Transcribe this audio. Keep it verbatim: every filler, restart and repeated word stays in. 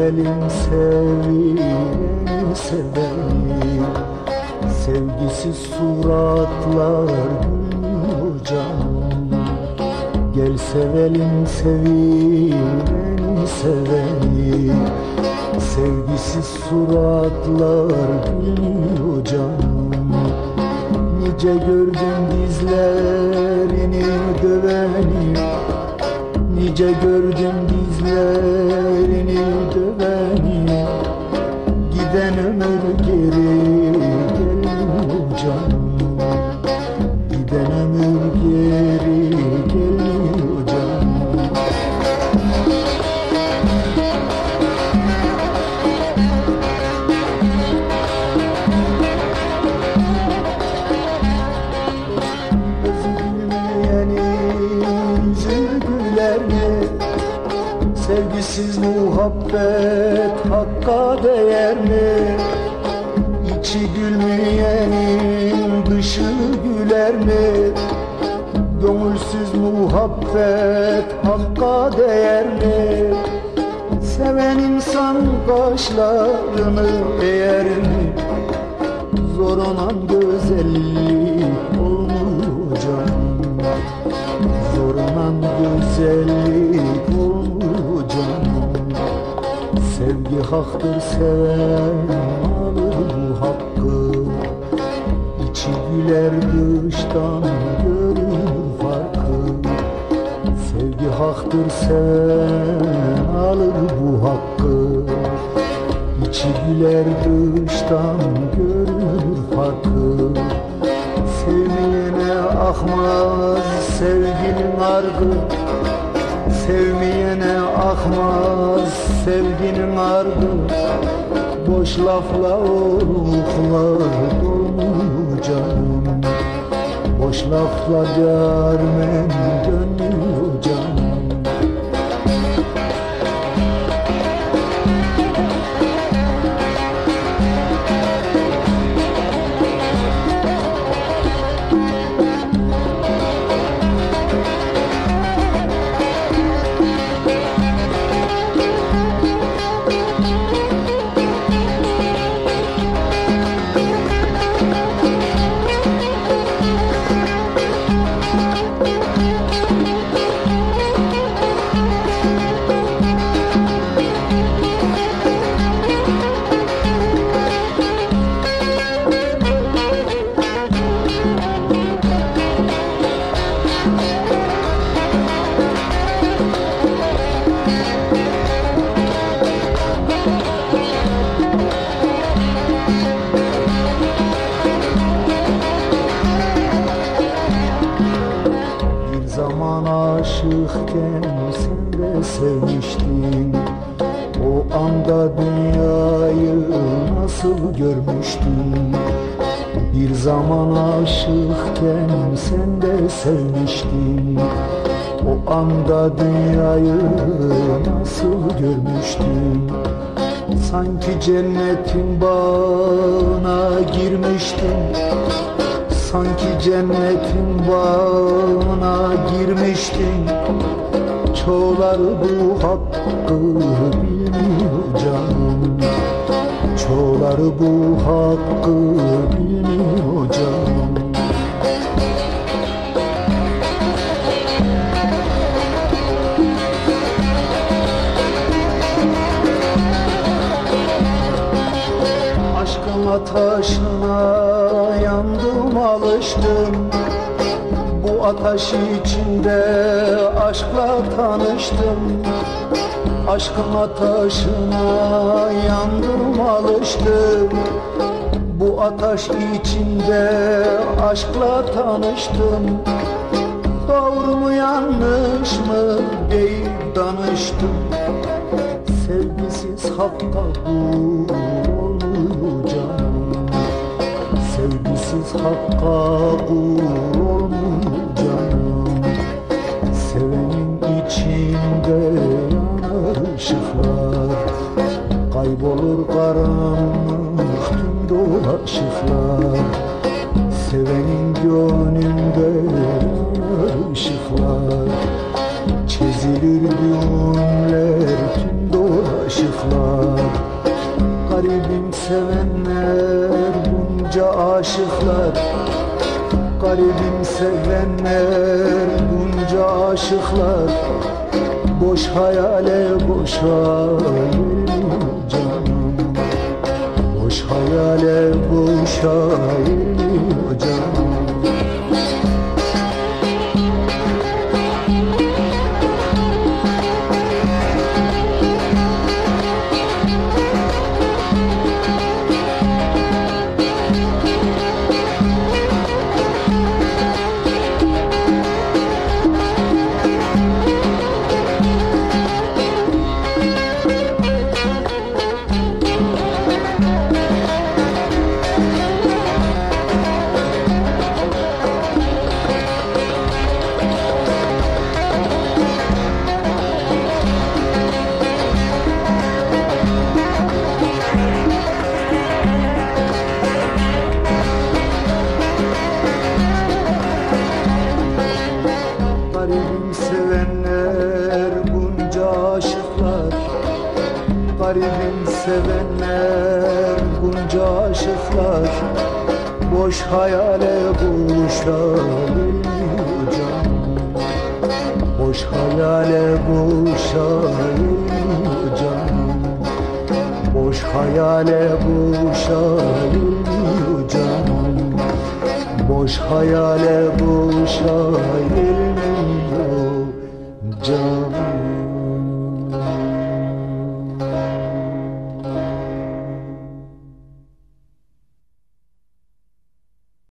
sevelim sevileni seveni. Sevgisiz suratlar gülüyor canım. Gel sevelim sevileni seveni. Sevgisiz suratlar gülüyor canım. Nice gördüm dizlerini döveni. Nice gördüm dizlerini döveni. Giden ömür geri gelmiyor canım. Giden ömür geri gelmiyor canım. Sevgisiz muhabbet hakka değer mi? İçi gülmeyenin dışı güler mi? Gönülsüz muhabbet hakka değer mi? Seven insan kaşlarını eğer mi? Zor olan güzellik olmuyor canım. Zor olan güzellik olmuyor canım. Sevgi haktır, seven alır bu hakkı. İçi güler dıştan görür farkı. Sevgi haktır, seven alır bu hakkı. İçi güler dıştan görür farkı. Sevmeyene akmaz sevginin argı. Sevmeyene akmaz sevginin argı. Boş lafla oluklar dolmuyor canım. Boş lafla dermen dönmüyor canım. Aşıkken sen de sevmiştin. O anda dünyayı nasıl görmüştün? Bir zaman aşıkken sen de sevmiştin. O anda dünyayı nasıl görmüştün? Sanki cennetin bağına girmiştin. Sanki cennetin bağına girmiştin. Çoğuları bu hakkı bilmiyor canım. Çoğuları bu hakkı bilmiyor canım. Aşkın ateşine yandım, alıştım. Bu ateş içinde aşkla tanıştım. Aşkın ateşine yandım, alıştım. Bu ateş içinde aşkla tanıştım. Doğru mu yanlış mı deyip danıştım. Sevgisiz hakka kul olmuyor canım. Sevgisiz hakka kul olmuyor canım. Sevenin içinde yanar ışıklar. Kaybolur karanlık tüm dolaşıklar. Sevenin gönlünde yanar ışıklar. Çizilir düğümler tüm dolaşıklar. sevenler, bunca aşıklar. Garibim sevenler, bunca aşıklar. Boş hayale boşa yürüyor canım. Boş hayale boşa yürüyor canım. Garibim sevenler, bunca aşıklar. Garibim sevenler, bunca aşıklar. Boş hayale boşa yürüyor canım. Boş hayale boşa yürüyor canım. Boş hayale boşa yürüyor canım. Boş hayale boşa yürüyor.